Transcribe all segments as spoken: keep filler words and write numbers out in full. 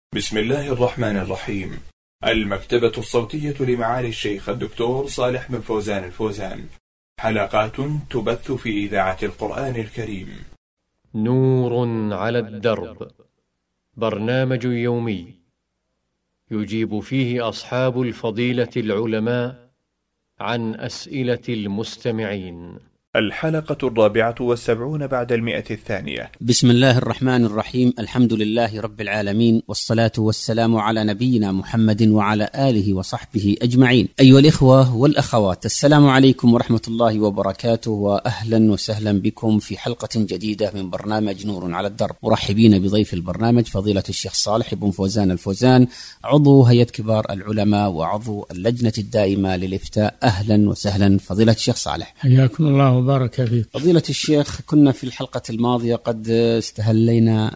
بسم الله الرحمن الرحيم. المكتبة الصوتية لمعالي الشيخ الدكتور صالح بن فوزان الفوزان، حلقات تبث في إذاعة القرآن الكريم. نور على الدرب، برنامج يومي يجيب فيه أصحاب الفضيلة العلماء عن أسئلة المستمعين. الحلقة الرابعة والسبعون بعد المئة الثانية. بسم الله الرحمن الرحيم. الحمد لله رب العالمين، والصلاة والسلام على نبينا محمد وعلى آله وصحبه أجمعين. أيها الإخوة والأخوات، السلام عليكم ورحمة الله وبركاته، وأهلا وسهلا بكم في حلقة جديدة من برنامج نور على الدرب. مرحبين بضيف البرنامج فضيلة الشيخ صالح بن فوزان الفوزان، عضو هيئة كبار العلماء وعضو اللجنة الدائمة للإفتاء. أهلا وسهلا فضيلة الشيخ صالح، حياكم الله وبارك فيك. فضيلة الشيخ، كنا في الحلقة الماضية قد استهلينا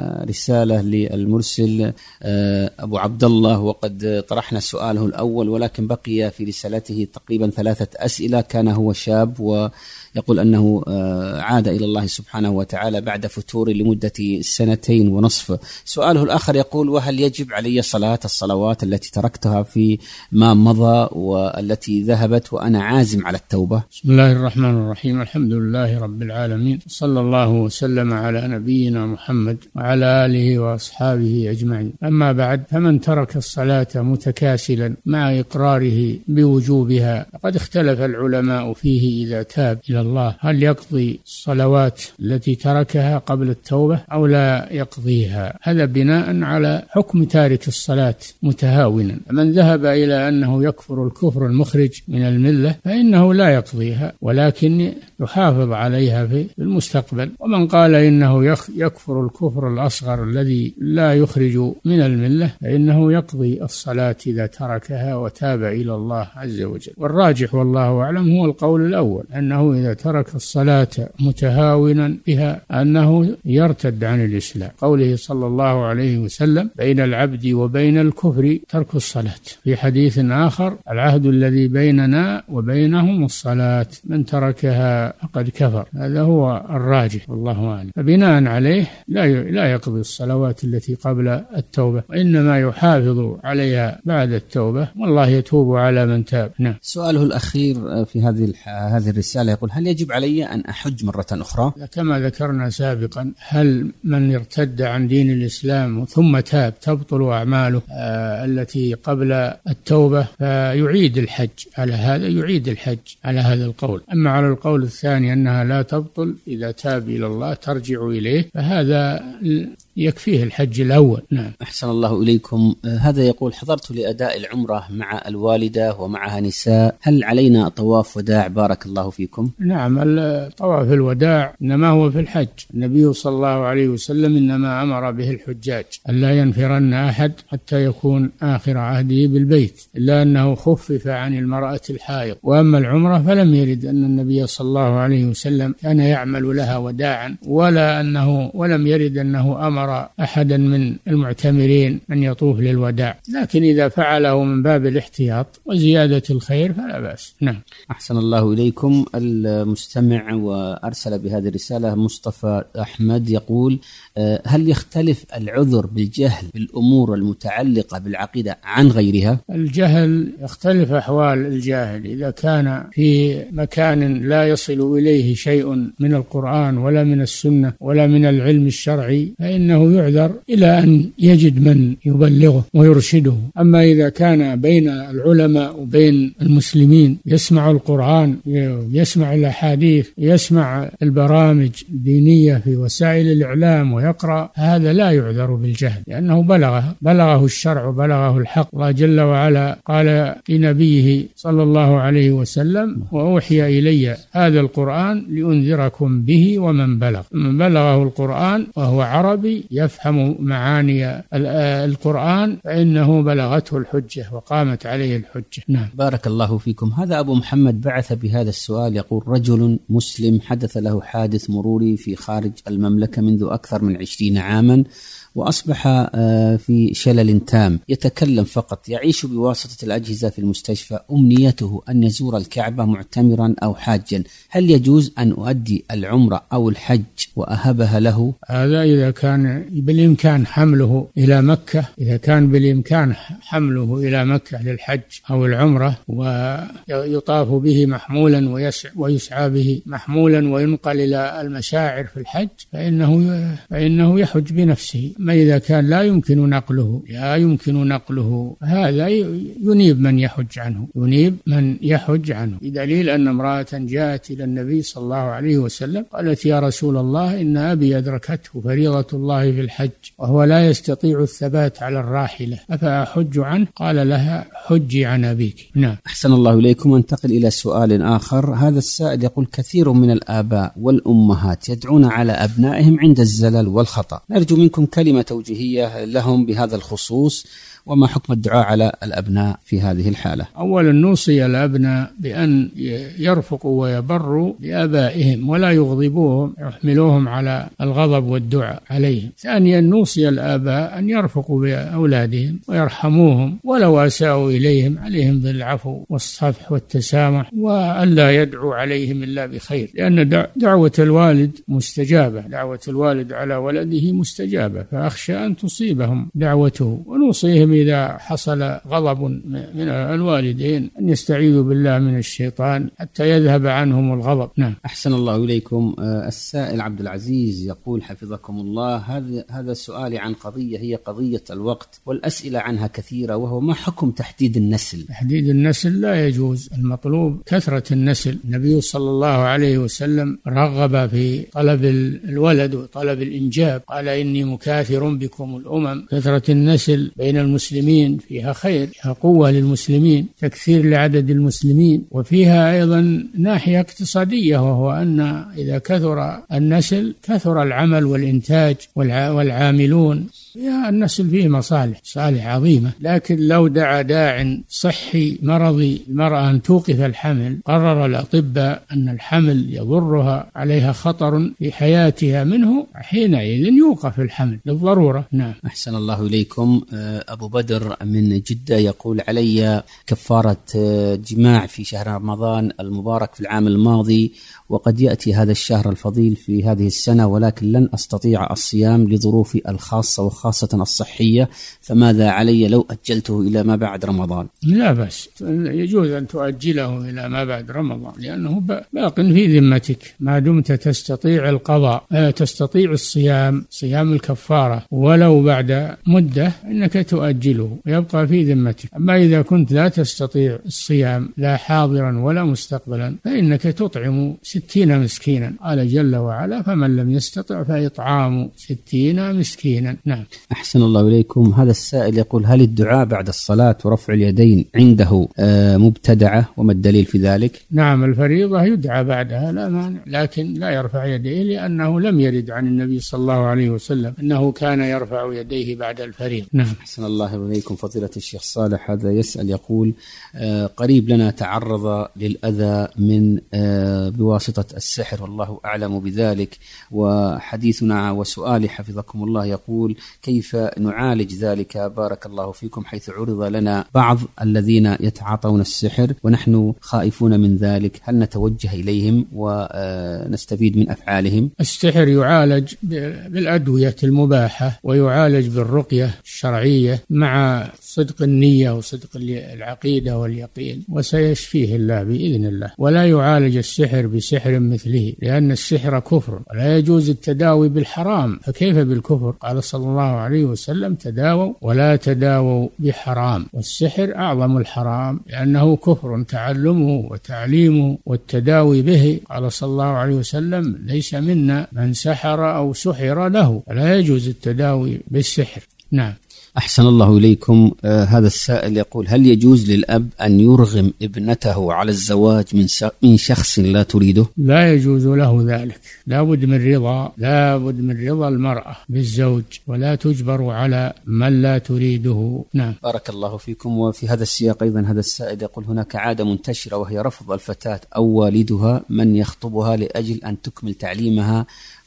رسالة للمرسل أبو عبد الله، وقد طرحنا سؤاله الأول، ولكن بقي في رسالته تقريبا ثلاثة أسئلة. كان هو شاب ويقول أنه عاد إلى الله سبحانه وتعالى بعد فتور لمدة سنتين ونصف. سؤاله الآخر يقول: وهل يجب علي صلاة الصلوات التي تركتها في ما مضى والتي ذهبت وأنا عازم على التوبة؟ بسم الله الرحمن الرحيم. الحمد لله رب العالمين، صلى الله وسلم على نبينا محمد وعلى آله وأصحابه أجمعين. أما بعد، فمن ترك الصلاة متكاسلا مع إقراره بوجوبها قد اختلف العلماء فيه إذا تاب إلى الله، هل يقضي الصلوات التي تركها قبل التوبة أو لا يقضيها. هذا بناء على حكم تارك الصلاة متهاونا. من ذهب إلى أنه يكفر الكفر المخرج من الملة فإنه لا يقضيها، ولكن يحافظ عليها في المستقبل. ومن قال إنه يكفر الكفر الأصغر الذي لا يخرج من الملة فإنه يقضي الصلاة إذا تركها وتاب إلى الله عز وجل. والراجح والله أعلم هو القول الأول، أنه إذا ترك الصلاة متهاونا بها أنه يرتد عن الإسلام. قوله صلى الله عليه وسلم: بين العبد وبين الكفر ترك الصلاة. في حديث آخر: العهد الذي بيننا وبينهم الصلاة، من تركها فقد كفر. هذا هو الراجح والله أعلم. فبناء عليه لا لا يقضي الصلوات التي قبل التوبة، وإنما يحافظ عليها بعد التوبة، والله يتوب على من تاب. نعم. سؤاله الأخير في هذه هذه الرسالة يقول: هل يجب علي أن أحج مرة أخرى؟ كما ذكرنا سابقا، هل من ارتد عن دين الإسلام ثم تاب تبطل أعماله آه التي قبل التوبة فيعيد الحج؟ على هذا يعيد الحج على هذا القول. أما على القول الثاني أنها لا تبطل إذا تاب إلى الله ترجع إليه، فهذا يكفيه الحج الأول. نعم. أحسن الله إليكم. هذا يقول: حضرت لأداء العمرة مع الوالدة ومعها نساء، هل علينا طواف وداع؟ بارك الله فيكم. نعم، طواف الوداع إنما هو في الحج. النبي صلى الله عليه وسلم إنما أمر به الحجاج ألا ينفرن أحد حتى يكون آخر عهده بالبيت، إلا أنه خفف عن المرأة الحائض. وأما العمرة فلم يرد أن النبي صلى الله عليه وسلم كان يعمل لها وداعا، ولا أنه ولم يرد أنه أمر أحدا من المعتمرين أن يطوف للوداع، لكن إذا فعله من باب الاحتياط وزيادة الخير فلا بأس. نعم. أحسن الله إليكم. المستمع وأرسل بهذه الرسالة مصطفى أحمد يقول: هل يختلف العذر بالجهل بالأمور المتعلقة بالعقيدة عن غيرها؟ الجهل يختلف أحوال الجاهل. إذا كان في مكان لا يصل إليه شيء من القرآن ولا من السنة ولا من العلم الشرعي فإنه يعذر إلى أن يجد من يبلغه ويرشده. أما إذا كان بين العلماء وبين المسلمين يسمع القرآن، يسمع الأحاديث، يسمع البرامج الدينية في وسائل الإعلام ويقرأ، هذا لا يعذر بالجهل، لأنه بلغه بلغه الشرع وبلغه الحق. الله جل وعلا قال لنبيه صلى الله عليه وسلم: وأوحي إلي هذا القرآن لأنذركم به ومن بلغ. من بلغه القرآن وهو عربي يفهم معاني القرآن فإنه بلغته الحجة وقامت عليه الحجة. نعم. بارك الله فيكم. هذا أبو محمد بعث بهذا السؤال يقول: رجل مسلم حدث له حادث مروري في خارج المملكة منذ أكثر من عشرين عاما، وأصبح في شلل تام، يتكلم فقط، يعيش بواسطة الأجهزة في المستشفى، أمنيته أن يزور الكعبة معتمرا أو حاجا، هل يجوز أن أؤدي العمرة أو الحج وأهبها له؟ هذا إذا كان بالإمكان حمله إلى مكة، إذا كان بالإمكان حمله إلى مكة للحج أو العمرة ويطاف به محمولا ويسعى به محمولا وينقل إلى المشاعر في الحج، فإنه فإنه يحج بنفسه. ما إذا كان لا يمكن نقله لا يمكن نقله هذا ينيب من يحج عنه ينيب من يحج عنه بدليل أن امرأة جاءت إلى النبي صلى الله عليه وسلم قالت: يا رسول الله، إن أبي أدركته فريضة الله في الحج وهو لا يستطيع الثبات على الراحلة، أفأحج عنه؟ قال لها: حجي عن أبيك. نعم. أحسن الله إليكم. انتقل إلى سؤال آخر. هذا السائل يقول: كثير من الآباء والأمهات يدعون على أبنائهم عند الزلل والخطأ، نرجو منكم كلمة توجيهية لهم بهذا الخصوص، وما حكم الدعاء على الأبناء في هذه الحالة؟ أولا نوصي الأبناء بأن يرفقوا ويبروا بآبائهم ولا يغضبوهم يحملوهم على الغضب والدعاء عليهم. ثانيا نوصي الآباء أن يرفقوا بأولادهم ويرحموهم، ولو أساءوا إليهم عليهم بالعفو والصفح والتسامح، وألا يدعو عليهم إلا بخير، لأن دعوة الوالد مستجابة، دعوة الوالد على ولده مستجابة، فأخشى أن تصيبهم دعوته. ونوصيهم إذا حصل غضب من الوالدين أن يستعيذوا بالله من الشيطان حتى يذهب عنهم الغضب. نعم. أحسن الله إليكم. السائل عبد العزيز يقول حفظكم الله: هذا هذا السؤال عن قضية هي قضية الوقت، والأسئلة عنها كثيرة، وهو ما حكم تحديد النسل؟ تحديد النسل لا يجوز، المطلوب كثرة النسل. النبي صلى الله عليه وسلم رغب في طلب الولد وطلب الإنجاب، قال: إني مكاثر بكم الأمم. كثرة النسل بين المسلمين فيها خير، فيها قوة للمسلمين، تكثير لعدد المسلمين، وفيها أيضا ناحية اقتصادية، وهو أن إذا كثر النسل كثر العمل والإنتاج والعاملون. يا النسل فيه مصالح صالح عظيمة. لكن لو دعا داع صحي مرضي المرأة أن توقف الحمل، قرر الأطباء أن الحمل يضرها عليها خطر في حياتها منه، حينئذ يوقف الحمل للضرورة. نعم. أحسن الله إليكم. أبو بدر من جدة يقول: علي كفارة جماع في شهر رمضان المبارك في العام الماضي، وقد يأتي هذا الشهر الفضيل في هذه السنة، ولكن لن أستطيع الصيام لظروفي الخاصة وخاصة الصحية، فماذا علي لو أجلته إلى ما بعد رمضان؟ لا بس يجوز أن تؤجله إلى ما بعد رمضان، لأنه باق في ذمتك ما دمت تستطيع القضاء، تستطيع الصيام صيام الكفارة ولو بعد مدة، إنك تؤجله ويبقى في ذمتك. أما إذا كنت لا تستطيع الصيام لا حاضرا ولا مستقبلا، فإنك تطعم ستين مسكينا، قال جل وعلا: فمن لم يستطع فإطعام ستين مسكينا. نعم. أحسن الله إليكم. هذا السائل يقول: هل الدعاء بعد الصلاة ورفع اليدين عنده مبتدعة، وما الدليل في ذلك؟ نعم، الفريضة يدعى بعدها لا مانع، لكن لا يرفع يديه، لأنه لم يرد عن النبي صلى الله عليه وسلم أنه كان يرفع يديه بعد الفريضة. نعم. أحسن الله إليكم. فضيلة الشيخ صالح هذا يسأل يقول: قريب لنا تعرض للأذى من بواسطة السحر، والله أعلم بذلك، وحديثنا وسؤالي حفظكم الله يقول: كيف نعالج ذلك بارك الله فيكم، حيث عرض لنا بعض الذين يتعاطون السحر ونحن خائفون من ذلك، هل نتوجه إليهم ونستفيد من أفعالهم؟ السحر يعالج بالأدوية المباحة، ويعالج بالرقية الشرعية مع صدق النية وصدق العقيدة واليقين، وسيشفيه الله بإذن الله. ولا يعالج السحر بسحر مثله، لأن السحر كفر، ولا يجوز التداوي بالحرام، فكيف بالكفر؟ قال صلى الله عليه وسلم: تداووا ولا تداووا بحرام. والسحر أعظم الحرام، لأنه كفر تعلمه وتعليمه والتداوي به. قال صلى الله عليه وسلم: ليس منا من سحر أو سحر له، ولا يجوز التداوي بالسحر. نعم. أحسن الله إليكم. آه هذا السائل يقول: هل يجوز للأب أن يرغم ابنته على الزواج من من شخص لا تريده؟ لا يجوز له ذلك، لا بد من رضا لا بد من رضا المرأة بالزوج، ولا تجبر على من لا تريده. نعم. بارك الله فيكم. وفي هذا السياق أيضا هذا السائل يقول: هناك عادة منتشرة، وهي رفض الفتاة أو والدها من يخطبها لأجل أن تكمل تعليمها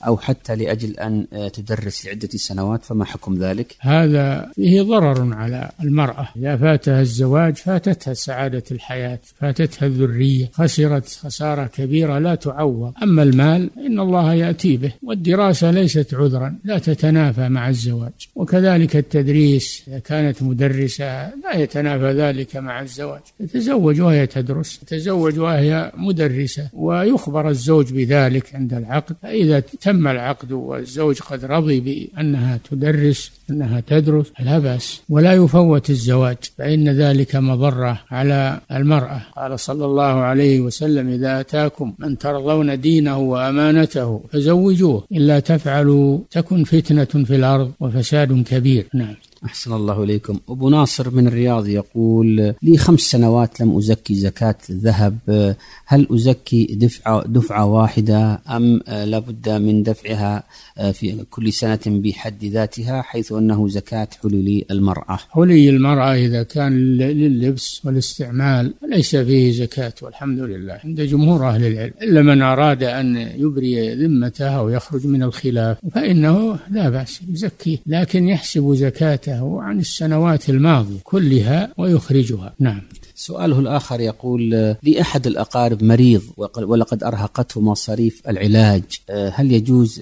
أو حتى لأجل أن تدرس لعدة سنوات، فما حكم ذلك؟ هذا فيه ضرر على المرأة. إذا فاتها الزواج فاتتها سعادة الحياة، فاتتها الذرية، خسرت خسارة كبيرة لا تعوض. أما المال إن الله يأتي به، والدراسة ليست عذرا لا تتنافى مع الزواج، وكذلك التدريس إذا كانت مدرسة لا يتنافى ذلك مع الزواج. تتزوج وهي تدرس، تتزوج وهي مدرسة، ويخبر الزوج بذلك عند العقد. فإذا تم العقد والزوج قد رضي بأنها تدرس أنها تدرس لا بأس، ولا يفوت الزواج، فإن ذلك مضرة على المرأة. قال صلى الله عليه وسلم: إذا أتاكم من ترضون دينه وأمانته فزوجوه، إلا تفعلوا تكن فتنة في الأرض وفساد كبير. نعم. أحسن الله إليكم. أبو ناصر من الرياض يقول: لي خمس سنوات لم أزكي زكاة الذهب، هل أزكي دفعة, دفعة واحدة أم لابد من دفعها في كل سنة بحد ذاتها، حيث أنه زكاة حلي المرأة؟ حلي المرأة إذا كان لللبس والاستعمال ليس فيه زكاة والحمد لله عند جمهور أهل العلم، إلا من أراد أن يبري ذمتها ويخرج من الخلاف فإنه لا بأس يزكيه، لكن يحسب زكاته عن السنوات الماضية كلها ويخرجها. نعم. سؤاله الآخر يقول: لي أحد الأقارب مريض ولقد أرهقته مصاريف العلاج، هل يجوز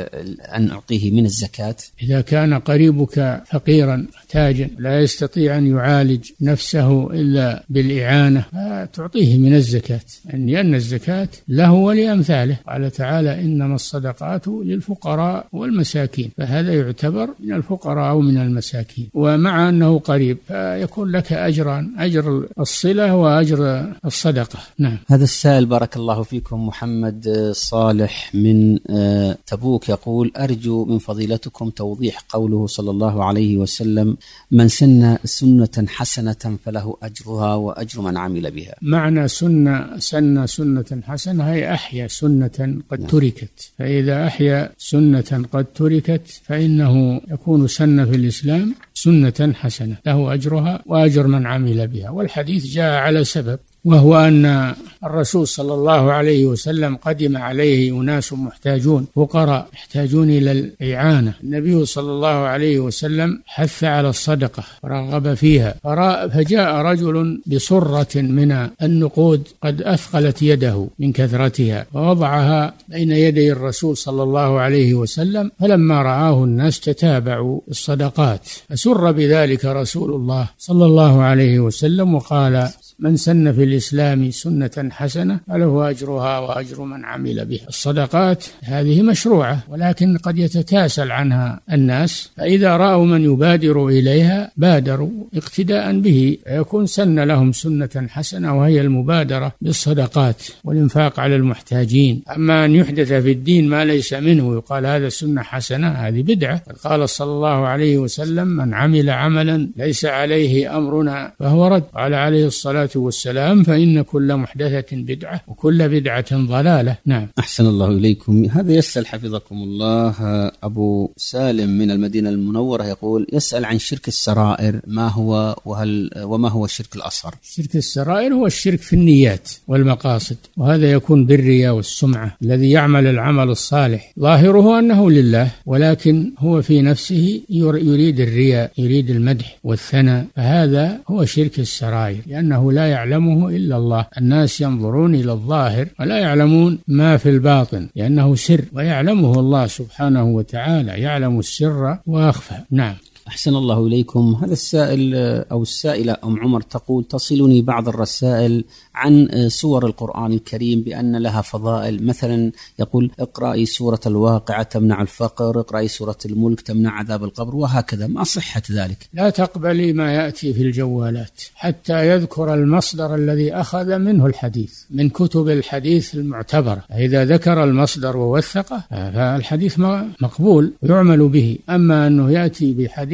أن أعطيه من الزكاة؟ إذا كان قريبك فقيرا محتاجا لا يستطيع أن يعالج نفسه إلا بالإعانة فتعطيه من الزكاة، لأن الزكاة له ولأمثاله. قال تعالى: إنما الصدقات للفقراء والمساكين، فهذا يعتبر من الفقراء أو من المساكين، ومع أنه قريب فيكون لك أجران، أجر الصلة وأجر الصدقة. نعم. هذا السائل بارك الله فيكم محمد صالح من تبوك يقول: أرجو من فضيلتكم توضيح قوله صلى الله عليه وسلم: من سن سنة حسنة فله أجرها وأجر من عمل بها. معنى سنة سن سنة حسنة هي أحيا سنة قد نعم. تركت، فإذا أحيا سنة قد تركت فإنه يكون سنة في الإسلام سنة حسنة له أجرها وأجر من عمل بها. والحديث جاء على سبب، وهو أن الرسول صلى الله عليه وسلم قدم عليه أناس محتاجون فقراء يحتاجون إلى الإعانة. النبي صلى الله عليه وسلم حث على الصدقة ورغب فيها، فجاء رجل بصرة من النقود قد أثقلت يده من كثرتها ووضعها بين يدي الرسول صلى الله عليه وسلم، فلما رآه الناس تتابعوا الصدقات، فسر بذلك رسول الله صلى الله عليه وسلم وقال: من سن في الإسلام سنة حسنة فله أجرها وأجر من عمل بها. الصدقات هذه مشروعة، ولكن قد يتكاسل عنها الناس، فإذا رأوا من يبادر إليها بادروا اقتداء به، فيكون سن لهم سنة حسنة وهي المبادرة بالصدقات والإنفاق على المحتاجين. أما أن يحدث في الدين ما ليس منه يقال هذا سنة حسنة، هذه بدعة. قال صلى الله عليه وسلم: من عمل عملا ليس عليه أمرنا فهو رد. قال عليه الصلاة والسلام: فإن كل محدثة بدعة وكل بدعة ضلالة. نعم. أحسن الله إليكم. هذا يسأل حفظكم الله أبو سالم من المدينة المنورة يقول: يسأل عن شرك السرائر، ما هو وهل وما هو الشرك الأصغر؟ شرك السرائر هو الشرك في النيات والمقاصد، وهذا يكون بالرياء والسمعة. الذي يعمل العمل الصالح ظاهره أنه لله، ولكن هو في نفسه يريد الرياء، يريد المدح والثناء، فهذا هو شرك السرائر، لأنه لا يعلمه إلا الله. الناس ينظرون إلى الظاهر ولا يعلمون ما في الباطن، لأنه سر ويعلمه الله سبحانه وتعالى، يعلم السر وأخفى. نعم. أحسن الله إليكم. هذا السائل أو السائلة أم عمر تقول: تصلني بعض الرسائل عن سور القرآن الكريم بأن لها فضائل، مثلا يقول: اقرأي سورة الواقعة تمنع الفقر، اقرأي سورة الملك تمنع عذاب القبر، وهكذا. ما صحة ذلك؟ لا تقبلي ما يأتي في الجوالات حتى يذكر المصدر الذي أخذ منه الحديث من كتب الحديث المعتبرة. إذا ذكر المصدر ووثقه فالحديث مقبول ويعمل به. أما أنه يأتي بحديث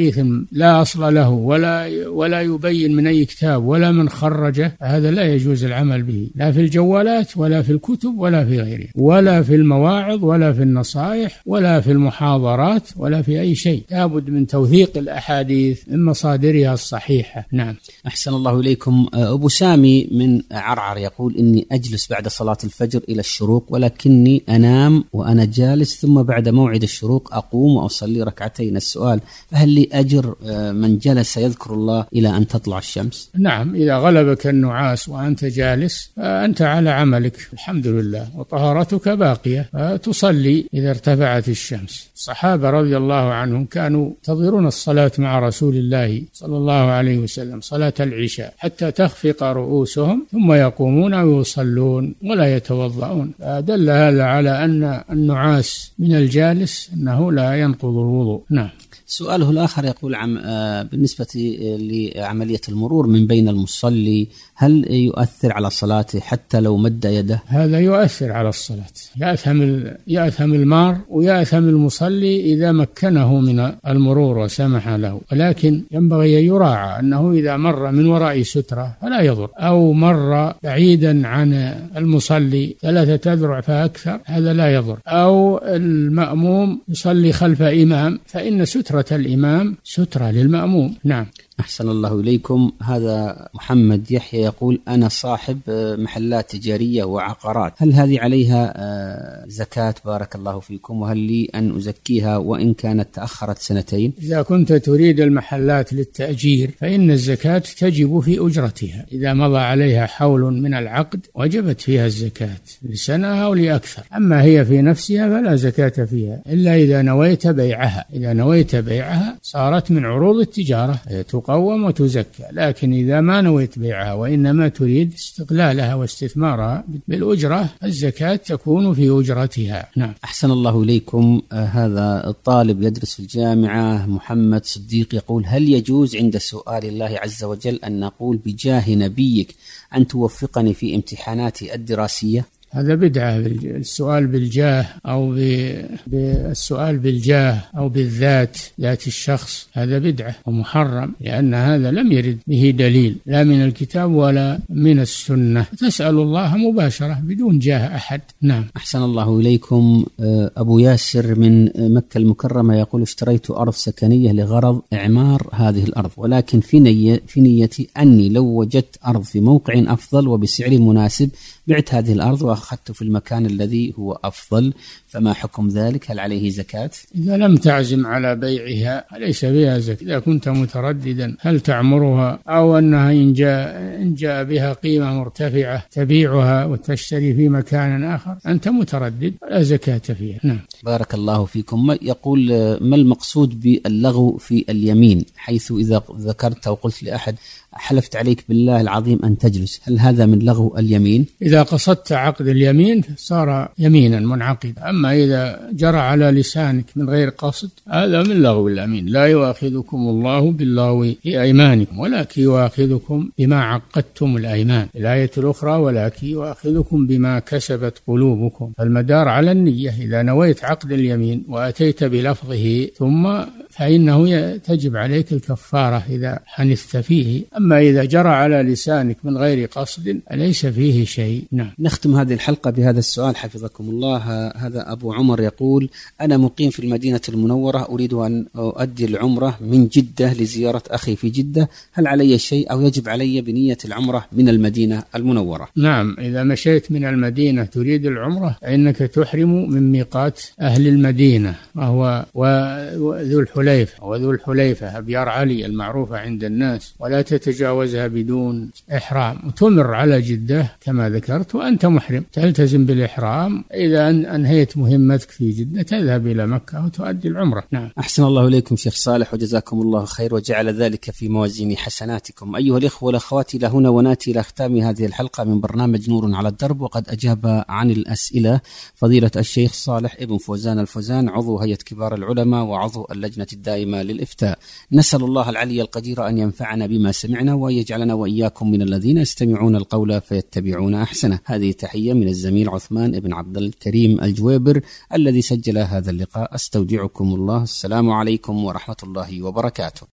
حديث لا أصل له ولا ولا يبين من أي كتاب ولا من خرجه، هذا لا يجوز العمل به، لا في الجوالات ولا في الكتب ولا في غيره، ولا في المواعظ ولا في النصائح ولا في المحاضرات ولا في أي شيء. لابد من توثيق الأحاديث من مصادرها الصحيحة. نعم. أحسن الله إليكم. أبو سامي من عرعر يقول إني أجلس بعد صلاة الفجر إلى الشروق، ولكني أنام وأنا جالس، ثم بعد موعد الشروق أقوم وأصلي ركعتين. السؤال: فهل لي أجر من جلس يذكر الله إلى أن تطلع الشمس؟ نعم، إذا غلبك النعاس وأنت جالس فأنت على عملك الحمد لله، وطهارتك باقية، تصلي إذا ارتفعت الشمس. الصحابة رضي الله عنهم كانوا ينتظرون الصلاة مع رسول الله صلى الله عليه وسلم صلاة العشاء حتى تخفق رؤوسهم، ثم يقومون ويصلون ولا يتوضؤون. فدل هذا على أن النعاس من الجالس أنه لا ينقض الوضوء. نعم. سؤاله الآخر يقول عم بالنسبة لعملية المرور من بين المصلي، هل يؤثر على صلاته حتى لو مد يده؟ هذا يؤثر على الصلاة، يأثم يأثم المار ويأثم المصلي إذا مكنه من المرور وسمح له، ولكن ينبغي أن يراعى أنه إذا مر من وراء سترة فلا يضر، أو مر بعيدا عن المصلي ثلاثة أذرع فأكثر هذا لا يضر، أو المأموم يصلي خلف إمام فإن سترة الإمام سترة للمأموم. نعم. أحسن الله إليكم. هذا محمد يحيى يقول: أنا صاحب محلات تجارية وعقارات، هل هذه عليها زكاة بارك الله فيكم؟ وهل لي أن أزكيها وإن كانت تأخرت سنتين؟ إذا كنت تريد المحلات للتأجير فإن الزكاة تجب في أجرتها، إذا مضى عليها حول من العقد وجبت فيها الزكاة لسنة أو لأكثر. أما هي في نفسها فلا زكاة فيها إلا إذا نويت بيعها، إذا نويت بيعها صارت من عروض التجارة تقوم وتزكى، لكن إذا ما نويت بيعها وإنما تريد استغلالها واستثمارها بالأجرة الزكاة تكون في أجرتها. نعم. أحسن الله إليكم. آه هذا الطالب يدرس في الجامعة محمد صديق يقول: هل يجوز عند سؤال الله عز وجل أن نقول بجاه نبيك أن توفقني في امتحاناتي الدراسية؟ هذا بدعة، السؤال بالجاه أو بالسؤال بالجاه أو بالذات ذات الشخص، هذا بدعة ومحرم، لأن هذا لم يرد به دليل لا من الكتاب ولا من السنة. تسأل الله مباشرة بدون جاه أحد. نعم. أحسن الله إليكم. أبو ياسر من مكة المكرمة يقول: اشتريت أرض سكنية لغرض إعمار هذه الأرض، ولكن في, نية في نيتي أني لو وجدت أرض في موقع أفضل وبسعر مناسب بعت هذه الأرض وأخذت في المكان الذي هو أفضل، فما حكم ذلك؟ هل عليه زكاة؟ إذا لم تعزم على بيعها ليس بها زكاة. إذا كنت مترددا هل تعمرها أو أنها إن جاء, إن جاء بها قيمة مرتفعة تبيعها وتشتري في مكان آخر أنت متردد لا زكاة فيها. نعم. بارك الله فيكم. يقول: ما المقصود باللغو في اليمين، حيث إذا ذكرت وقلت لأحد حلفت عليك بالله العظيم أن تجلس، هل هذا من لغو اليمين؟ إذا قصدت عقد اليمين صار يمينا منعقدا، أما إذا جرى على لسانك من غير قصد هذا من لغو اليمين. لا يؤاخذكم الله باللغو في أيمانكم ولكن يؤاخذكم بما عقدتم الأيمان. الآية الأخرى: ولكن يؤاخذكم بما كسبت قلوبكم. فالمدار على النية. إذا نويت عقد اليمين وأتيت بلفظه ثم فإنه تجب عليك الكفارة إذا حنثت فيه، أما إذا جرى على لسانك من غير قصد ليس فيه شيء. نعم. نختم هذه الحلقة بهذا السؤال حفظكم الله. هذا أبو عمر يقول: أنا مقيم في المدينة المنورة، أريد أن أؤدي العمرة من جدة لزيارة أخي في جدة، هل علي شيء أو يجب علي بنية العمرة من المدينة المنورة؟ نعم، إذا مشيت من المدينة تريد العمرة فإنك تحرم من ميقات أهل المدينة وهو وذو الحليفة وذو الحليفة أبيار علي المعروفة عند الناس، ولا تتجاوزها بدون إحرام، وتمر على جدة كما ذكرت وأنت محرم، تلتزم بالإحرام. إذا أنهيت مهمتك في جدة تذهب إلى مكة وتؤدي العمرة. نعم. أحسن الله إليكم شيخ صالح وجزاكم الله خير وجعل ذلك في موازين حسناتكم. أيها الإخوة والأخوات، إلى هنا ونأتي إلى ختام هذه الحلقة من برنامج نور على الدرب، وقد أجاب عن الأسئلة فضيلة الشيخ صالح ابن فوزان الفوزان، عضو هيئة كبار العلماء وعضو اللجنة الدائمة للإفتاء. نسأل الله العلي القدير أن ينفعنا بما سمعنا ويجعلنا وإياكم من الذين يستمعون القول فيتبعون أحسنه. هذه تحية من من الزميل عثمان بن عبد الكريم الجويبر الذي سجل هذا اللقاء. أستودعكم الله. السلام عليكم ورحمة الله وبركاته.